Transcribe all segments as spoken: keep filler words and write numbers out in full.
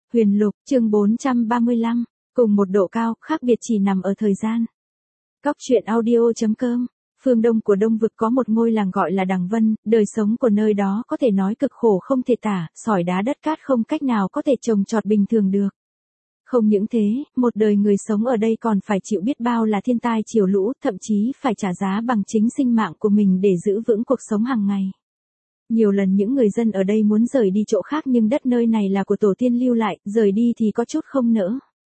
Huyền Lục, chương bốn trăm ba mươi lăm, cùng một độ cao, khác biệt chỉ nằm ở thời gian. Góc truyện audio chấm com. Phương đông của Đông Vực có một ngôi làng gọi là Đằng Vân, đời sống của nơi đó có thể nói cực khổ không thể tả, sỏi đá đất cát không cách nào có thể trồng trọt bình thường được. Không những thế, một đời người sống ở đây còn phải chịu biết bao là thiên tai triều lũ, thậm chí phải trả giá bằng chính sinh mạng của mình để giữ vững cuộc sống hàng ngày. Nhiều lần những người dân ở đây muốn rời đi chỗ khác nhưng đất nơi này là của tổ tiên lưu lại, rời đi thì có chút không nỡ.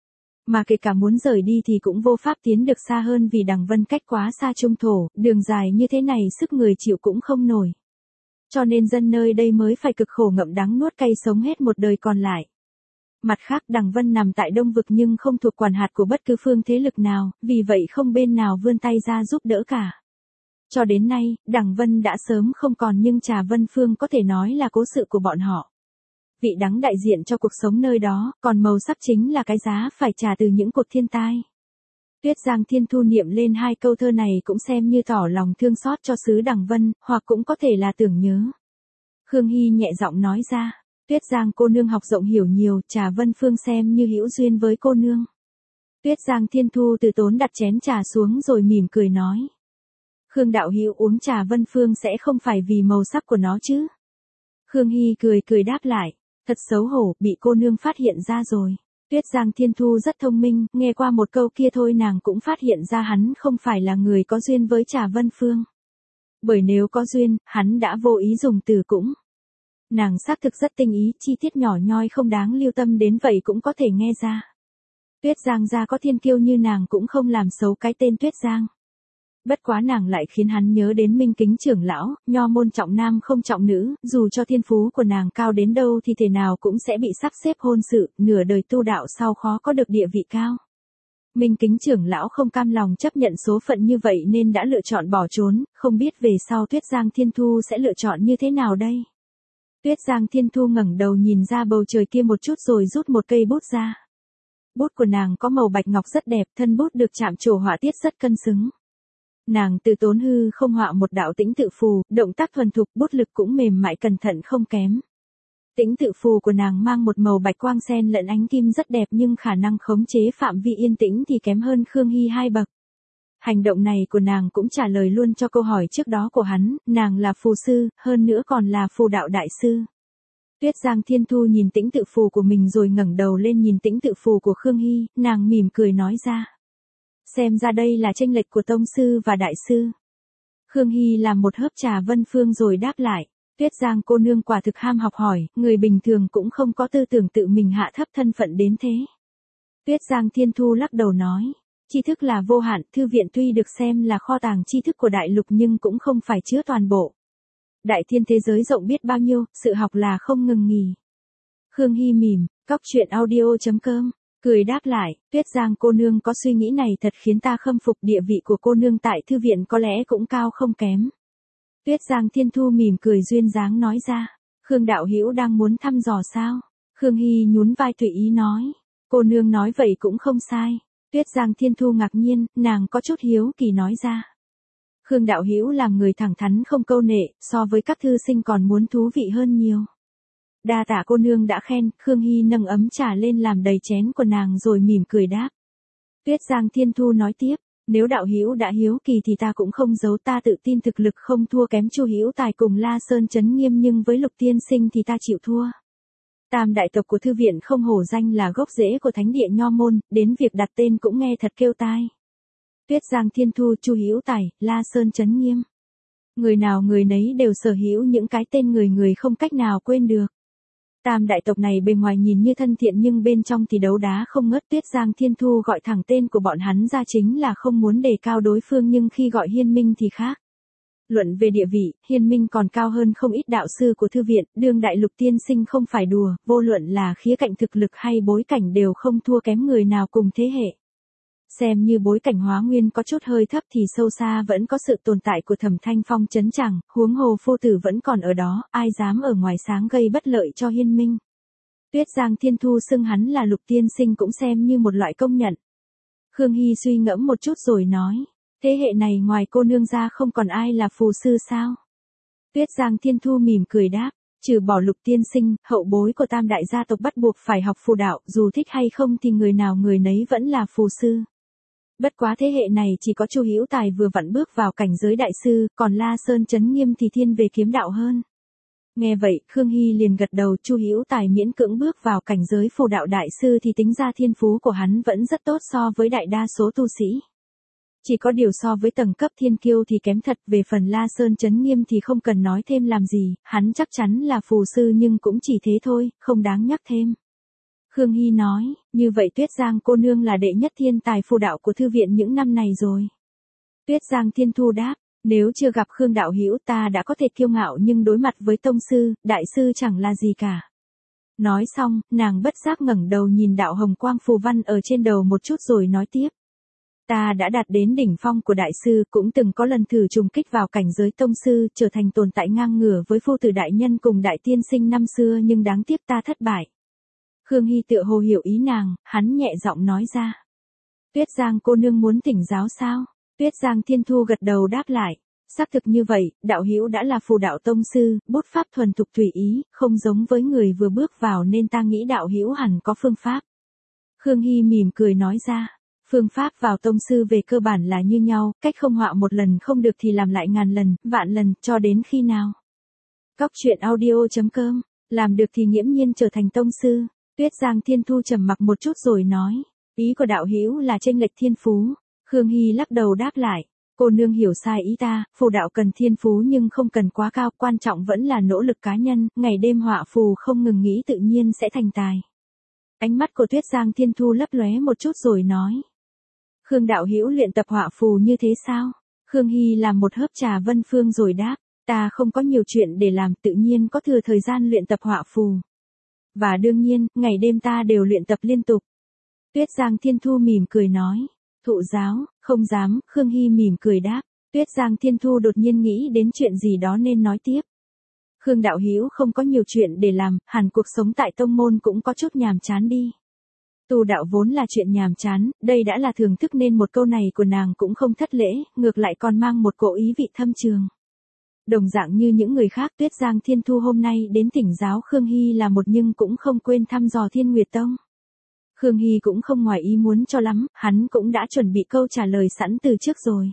Mà kể cả muốn rời đi thì cũng vô pháp tiến được xa hơn vì Đằng Vân cách quá xa trung thổ, đường dài như thế này sức người chịu cũng không nổi. Cho nên dân nơi đây mới phải cực khổ ngậm đắng nuốt cay sống hết một đời còn lại. Mặt khác Đằng Vân nằm tại Đông Vực nhưng không thuộc quản hạt của bất cứ phương thế lực nào, vì vậy không bên nào vươn tay ra giúp đỡ cả. Cho đến nay, Đằng Vân đã sớm không còn nhưng Trà Vân Phương có thể nói là cố sự của bọn họ. Vị đắng đại diện cho cuộc sống nơi đó, còn màu sắc chính là cái giá phải trả từ những cuộc thiên tai. Tuyết Giang Thiên Thu niệm lên hai câu thơ này cũng xem như tỏ lòng thương xót cho xứ Đằng Vân, hoặc cũng có thể là tưởng nhớ. Khương Hy nhẹ giọng nói ra, Tuyết Giang cô nương học rộng hiểu nhiều, Trà Vân Phương xem như hữu duyên với cô nương. Tuyết Giang Thiên Thu từ tốn đặt chén trà xuống rồi mỉm cười nói. Khương đạo hữu uống Trà Vân Phương sẽ không phải vì màu sắc của nó chứ? Khương Hy cười cười đáp lại, thật xấu hổ, bị cô nương phát hiện ra rồi. Tuyết Giang Thiên Thu rất thông minh, nghe qua một câu kia thôi nàng cũng phát hiện ra hắn không phải là người có duyên với Trà Vân Phương. Bởi nếu có duyên, hắn đã vô ý dùng từ cũng. Nàng xác thực rất tinh ý, chi tiết nhỏ nhoi không đáng lưu tâm đến vậy cũng có thể nghe ra. Tuyết Giang gia có thiên kiêu như nàng cũng không làm xấu cái tên Tuyết Giang. Bất quá nàng lại khiến hắn nhớ đến Minh Kính trưởng lão, nho môn trọng nam không trọng nữ, dù cho thiên phú của nàng cao đến đâu thì thể nào cũng sẽ bị sắp xếp hôn sự, nửa đời tu đạo sau khó có được địa vị cao. Minh Kính trưởng lão không cam lòng chấp nhận số phận như vậy nên đã lựa chọn bỏ trốn, không biết về sau Tuyết Giang Thiên Thu sẽ lựa chọn như thế nào đây. Tuyết Giang Thiên Thu ngẩng đầu nhìn ra bầu trời kia một chút rồi rút một cây bút ra. Bút của nàng có màu bạch ngọc rất đẹp, thân bút được chạm trổ họa tiết rất cân xứng. Nàng từ tốn hư không họa một đạo tĩnh tự phù, động tác thuần thục, bút lực cũng mềm mại cẩn thận không kém. Tĩnh tự phù của nàng mang một màu bạch quang xen lẫn ánh kim rất đẹp nhưng khả năng khống chế phạm vi yên tĩnh thì kém hơn Khương Hy hai bậc. Hành động này của nàng cũng trả lời luôn cho câu hỏi trước đó của hắn, nàng là phù sư, hơn nữa còn là phù đạo đại sư. Tuyết Giang Thiên Thu nhìn tĩnh tự phù của mình rồi ngẩng đầu lên nhìn tĩnh tự phù của Khương Hy, nàng mỉm cười nói ra. Xem ra đây là chênh lệch của tông sư và đại sư. Khương Hy làm một hớp Trà Vân Phương rồi đáp lại, Tuyết Giang cô nương quả thực ham học hỏi, người bình thường cũng không có tư tưởng tự mình hạ thấp thân phận đến thế. Tuyết Giang Thiên Thu lắc đầu nói, tri thức là vô hạn, thư viện tuy được xem là kho tàng tri thức của đại lục nhưng cũng không phải chứa toàn bộ. Đại thiên thế giới rộng biết bao nhiêu, sự học là không ngừng nghỉ. Khương Hy mỉm, góc truyện audio chấm com. Cười đáp lại, Tuyết Giang cô nương có suy nghĩ này thật khiến ta khâm phục, địa vị của cô nương tại thư viện có lẽ cũng cao không kém. Tuyết Giang Thiên Thu mỉm cười duyên dáng nói ra, Khương đạo hữu đang muốn thăm dò sao? Khương Hy nhún vai tùy ý nói, cô nương nói vậy cũng không sai. Tuyết Giang Thiên Thu ngạc nhiên, nàng có chút hiếu kỳ nói ra. Khương đạo hữu làm người thẳng thắn không câu nệ, so với các thư sinh còn muốn thú vị hơn nhiều. Đa tạ cô nương đã khen, Khương Hy nâng ấm trà lên làm đầy chén của nàng rồi mỉm cười đáp. Tuyết Giang Thiên Thu nói tiếp, nếu đạo hữu đã hiếu kỳ thì ta cũng không giấu, ta tự tin thực lực không thua kém Chu Hữu Tài cùng La Sơn Chấn Nghiêm nhưng với Lục tiên sinh thì ta chịu thua. Tam đại tộc của thư viện không hổ danh là gốc rễ của thánh địa nho môn, đến việc đặt tên cũng nghe thật kêu tai. Tuyết Giang Thiên Thu, Chu Hữu Tài, La Sơn Chấn Nghiêm. Người nào người nấy đều sở hữu những cái tên người người không cách nào quên được. Tam đại tộc này bề ngoài nhìn như thân thiện nhưng bên trong thì đấu đá không ngớt. Tuyết Giang Thiên Thu gọi thẳng tên của bọn hắn ra chính là không muốn đề cao đối phương nhưng khi gọi Hiên Minh thì khác. Luận về địa vị, Hiên Minh còn cao hơn không ít đạo sư của thư viện, đương đại Lục tiên sinh không phải đùa, vô luận là khía cạnh thực lực hay bối cảnh đều không thua kém người nào cùng thế hệ. Xem như bối cảnh hóa nguyên có chút hơi thấp thì sâu xa vẫn có sự tồn tại của Thẩm Thanh Phong chấn chẳng, huống hồ phu tử vẫn còn ở đó, ai dám ở ngoài sáng gây bất lợi cho Hiên Minh. Tuyết Giang Thiên Thu xưng hắn là Lục tiên sinh cũng xem như một loại công nhận. Khương Hy suy ngẫm một chút rồi nói, thế hệ này ngoài cô nương ra không còn ai là phù sư sao? Tuyết Giang Thiên Thu mỉm cười đáp, Trừ bỏ Lục tiên sinh, hậu bối của tam đại gia tộc bắt buộc phải học phù đạo, dù thích hay không thì người nào người nấy vẫn là phù sư. Bất quá thế hệ này chỉ có Chu Hữu Tài vừa vặn bước vào cảnh giới đại sư, còn La Sơn Chấn Nghiêm thì thiên về kiếm đạo hơn. Nghe vậy, Khương Hy liền gật đầu. Chu Hữu Tài miễn cưỡng bước vào cảnh giới phù đạo đại sư thì tính ra thiên phú của hắn vẫn rất tốt so với đại đa số tu sĩ. Chỉ có điều so với tầng cấp thiên kiêu thì kém thật. Về phần La Sơn Chấn Nghiêm thì không cần nói thêm làm gì, hắn chắc chắn là phù sư nhưng cũng chỉ thế thôi, không đáng nhắc thêm. Khương Hy nói, như vậy Tuyết Giang cô nương là đệ nhất thiên tài phù đạo của thư viện những năm này rồi. Tuyết Giang Thiên Thu đáp, nếu chưa gặp Khương đạo hữu ta đã có thể kiêu ngạo nhưng đối mặt với tông sư, đại sư chẳng là gì cả. Nói xong, nàng bất giác ngẩng đầu nhìn đạo hồng quang phù văn ở trên đầu một chút rồi nói tiếp. Ta đã đạt đến đỉnh phong của đại sư, cũng từng có lần thử trùng kích vào cảnh giới tông sư, trở thành tồn tại ngang ngửa với phu tử đại nhân cùng đại tiên sinh năm xưa nhưng đáng tiếc ta thất bại. Khương Hy tựa hồ hiểu ý nàng, hắn nhẹ giọng nói ra. Tuyết Giang cô nương muốn thỉnh giáo sao? Tuyết Giang Thiên Thu gật đầu đáp lại. Xác thực như vậy, đạo hữu đã là phù đạo tông sư, bút pháp thuần thục tùy ý, không giống với người vừa bước vào nên ta nghĩ đạo hữu hẳn có phương pháp. Khương Hy mỉm cười nói ra. Phương pháp vào tông sư về cơ bản là như nhau, cách không họa một lần không được thì làm lại ngàn lần, vạn lần, cho đến khi nào. Cóc truyện audio chấm com, làm được thì nghiễm nhiên trở thành tông sư. Tuyết Giang Thiên Thu trầm mặc một chút rồi nói, ý của đạo hữu là chênh lệch thiên phú. Khương Hy lắc đầu đáp lại, cô nương hiểu sai ý ta, phù đạo cần thiên phú nhưng không cần quá cao, quan trọng vẫn là nỗ lực cá nhân, ngày đêm họa phù không ngừng nghĩ tự nhiên sẽ thành tài. Ánh mắt của Tuyết Giang Thiên Thu lấp lóe một chút rồi nói, Khương đạo hữu luyện tập họa phù như thế sao? Khương Hy làm một hớp trà vân phương rồi đáp, ta không có nhiều chuyện để làm, tự nhiên có thừa thời gian luyện tập họa phù. Và đương nhiên, ngày đêm ta đều luyện tập liên tục. Tuyết Giang Thiên Thu mỉm cười nói, thụ giáo, không dám. Khương Hy mỉm cười đáp. Tuyết Giang Thiên Thu đột nhiên nghĩ đến chuyện gì đó nên nói tiếp. Khương đạo hữu không có nhiều chuyện để làm, hẳn cuộc sống tại tông môn cũng có chút nhàm chán đi. Tu đạo vốn là chuyện nhàm chán, đây đã là thưởng thức nên một câu này của nàng cũng không thất lễ, ngược lại còn mang một cỗ ý vị thâm trường. Đồng dạng như những người khác, Tuyết Giang Thiên Thu hôm nay đến thỉnh giáo Khương Hy là một nhưng cũng không quên thăm dò Thiên Nguyệt Tông. Khương Hy cũng không ngoài ý muốn cho lắm, hắn cũng đã chuẩn bị câu trả lời sẵn từ trước rồi.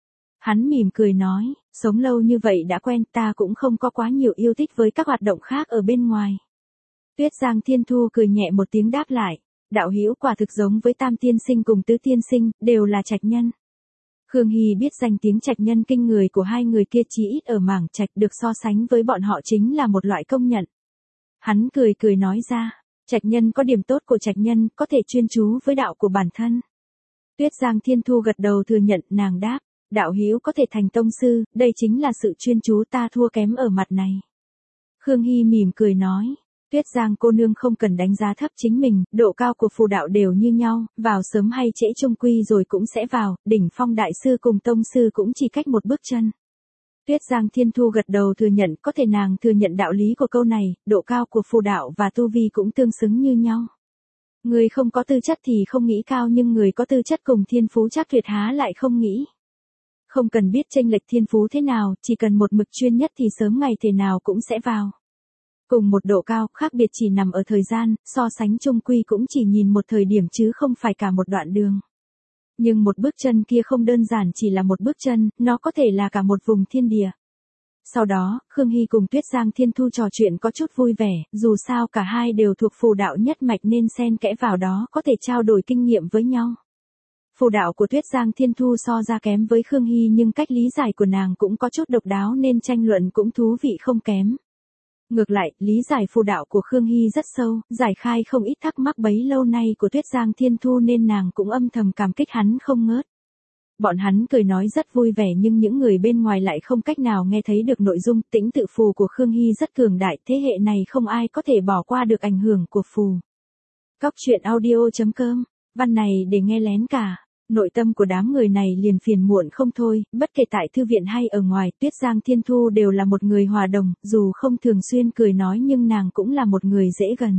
Hắn mỉm cười nói, sống lâu như vậy đã quen, ta cũng không có quá nhiều yêu thích với các hoạt động khác ở bên ngoài. Tuyết Giang Thiên Thu cười nhẹ một tiếng đáp lại, đạo hữu quả thực giống với Tam tiên sinh cùng Tứ tiên sinh, đều là trạch nhân. Khương Hy biết danh tiếng trạch nhân kinh người của hai người kia chỉ ít ở mảng trạch, được so sánh với bọn họ chính là một loại công nhận. Hắn cười cười nói ra, trạch nhân có điểm tốt của trạch nhân, có thể chuyên chú với đạo của bản thân. Tuyết Giang Thiên Thu gật đầu thừa nhận, nàng đáp, đạo hữu có thể thành tông sư, đây chính là sự chuyên chú ta thua kém ở mặt này. Khương Hy mỉm cười nói, Tuyết Giang cô nương không cần đánh giá thấp chính mình, độ cao của phù đạo đều như nhau, vào sớm hay trễ chung quy rồi cũng sẽ vào, đỉnh phong đại sư cùng tông sư cũng chỉ cách một bước chân. Tuyết Giang Thiên Thu gật đầu thừa nhận, có thể nàng thừa nhận đạo lý của câu này, độ cao của phù đạo và tu vi cũng tương xứng như nhau. Người không có tư chất thì không nghĩ cao nhưng người có tư chất cùng thiên phú chắc tuyệt há lại không nghĩ. Không cần biết chênh lệch thiên phú thế nào, chỉ cần một mực chuyên nhất thì sớm ngày thế nào cũng sẽ vào. Cùng một độ cao, khác biệt chỉ nằm ở thời gian, so sánh chung quy cũng chỉ nhìn một thời điểm chứ không phải cả một đoạn đường. Nhưng một bước chân kia không đơn giản chỉ là một bước chân, nó có thể là cả một vùng thiên địa. Sau đó, Khương Hy cùng Tuyết Giang Thiên Thu trò chuyện có chút vui vẻ, dù sao cả hai đều thuộc phù đạo nhất mạch nên xen kẽ vào đó có thể trao đổi kinh nghiệm với nhau. Phù đạo của Tuyết Giang Thiên Thu so ra kém với Khương Hy nhưng cách lý giải của nàng cũng có chút độc đáo nên tranh luận cũng thú vị không kém. Ngược lại, lý giải phù đạo của Khương Hy rất sâu, giải khai không ít thắc mắc bấy lâu nay của Tuyết Giang Thiên Thu nên nàng cũng âm thầm cảm kích hắn không ngớt. Bọn hắn cười nói rất vui vẻ nhưng những người bên ngoài lại không cách nào nghe thấy được nội dung. Tĩnh tự phù của Khương Hy rất cường đại, thế hệ này không ai có thể bỏ qua được ảnh hưởng của phù. Cóc truyện audio chấm com, văn này để nghe lén cả. Nội tâm của đám người này liền phiền muộn không thôi, bất kể tại thư viện hay ở ngoài, Tuyết Giang Thiên Thu đều là một người hòa đồng, dù không thường xuyên cười nói nhưng nàng cũng là một người dễ gần.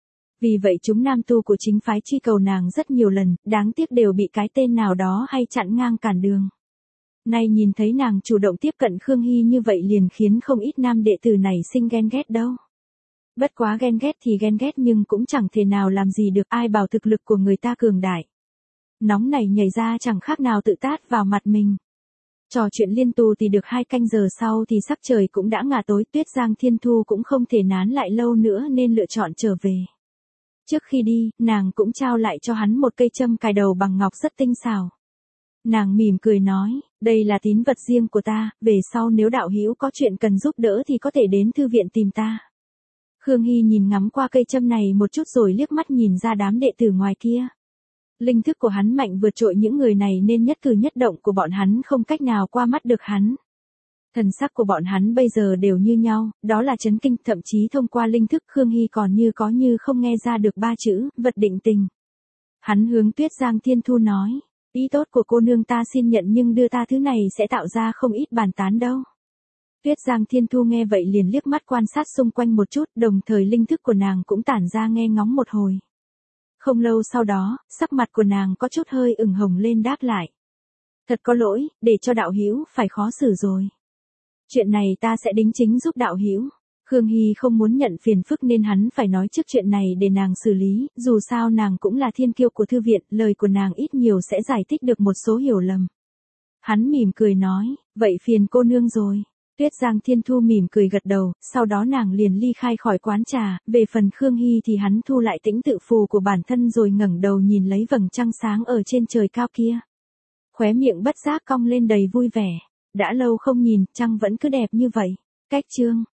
Vì vậy chúng nam tu của chính phái truy cầu nàng rất nhiều lần, đáng tiếc đều bị cái tên nào đó hay chặn ngang cản đường. Nay nhìn thấy nàng chủ động tiếp cận Khương Hy như vậy liền khiến không ít nam đệ tử này sinh ghen ghét đâu. Bất quá ghen ghét thì ghen ghét nhưng cũng chẳng thể nào làm gì được, ai bảo thực lực của người ta cường đại. Nóng này nhảy ra chẳng khác nào tự tát vào mặt mình. Trò chuyện liên tù thì được hai canh giờ sau thì sắc trời cũng đã ngả tối, Tuyết Giang Thiên Thu cũng không thể nán lại lâu nữa nên lựa chọn trở về. Trước khi đi, nàng cũng trao lại cho hắn một cây châm cài đầu bằng ngọc rất tinh xảo. Nàng mỉm cười nói, đây là tín vật riêng của ta, về sau nếu đạo hữu có chuyện cần giúp đỡ thì có thể đến thư viện tìm ta. Khương Hy nhìn ngắm qua cây châm này một chút rồi liếc mắt nhìn ra đám đệ tử ngoài kia. Linh thức của hắn mạnh vượt trội những người này nên nhất cử nhất động của bọn hắn không cách nào qua mắt được hắn. Thần sắc của bọn hắn bây giờ đều như nhau, đó là chấn kinh, thậm chí thông qua linh thức Khương Hy còn như có như không nghe ra được ba chữ, vật định tình. Hắn hướng Tuyết Giang Thiên Thu nói, ý tốt của cô nương ta xin nhận nhưng đưa ta thứ này sẽ tạo ra không ít bàn tán đâu. Tuyết Giang Thiên Thu nghe vậy liền liếc mắt quan sát xung quanh một chút, đồng thời linh thức của nàng cũng tản ra nghe ngóng một hồi. Không lâu sau đó, sắc mặt của nàng có chút hơi ửng hồng lên đáp lại. Thật có lỗi, để cho đạo hữu phải khó xử rồi. Chuyện này ta sẽ đính chính giúp đạo hữu. Khương Hy không muốn nhận phiền phức nên hắn phải nói trước chuyện này để nàng xử lý, dù sao nàng cũng là thiên kiêu của thư viện, lời của nàng ít nhiều sẽ giải thích được một số hiểu lầm. Hắn mỉm cười nói, vậy phiền cô nương rồi. Tuyết Giang Thiên Thu mỉm cười gật đầu, sau đó nàng liền ly khai khỏi quán trà, về phần Khương Hy thì hắn thu lại tĩnh tự phù của bản thân rồi ngẩng đầu nhìn lấy vầng trăng sáng ở trên trời cao kia. Khóe miệng bất giác cong lên đầy vui vẻ, đã lâu không nhìn, trăng vẫn cứ đẹp như vậy. Cách chương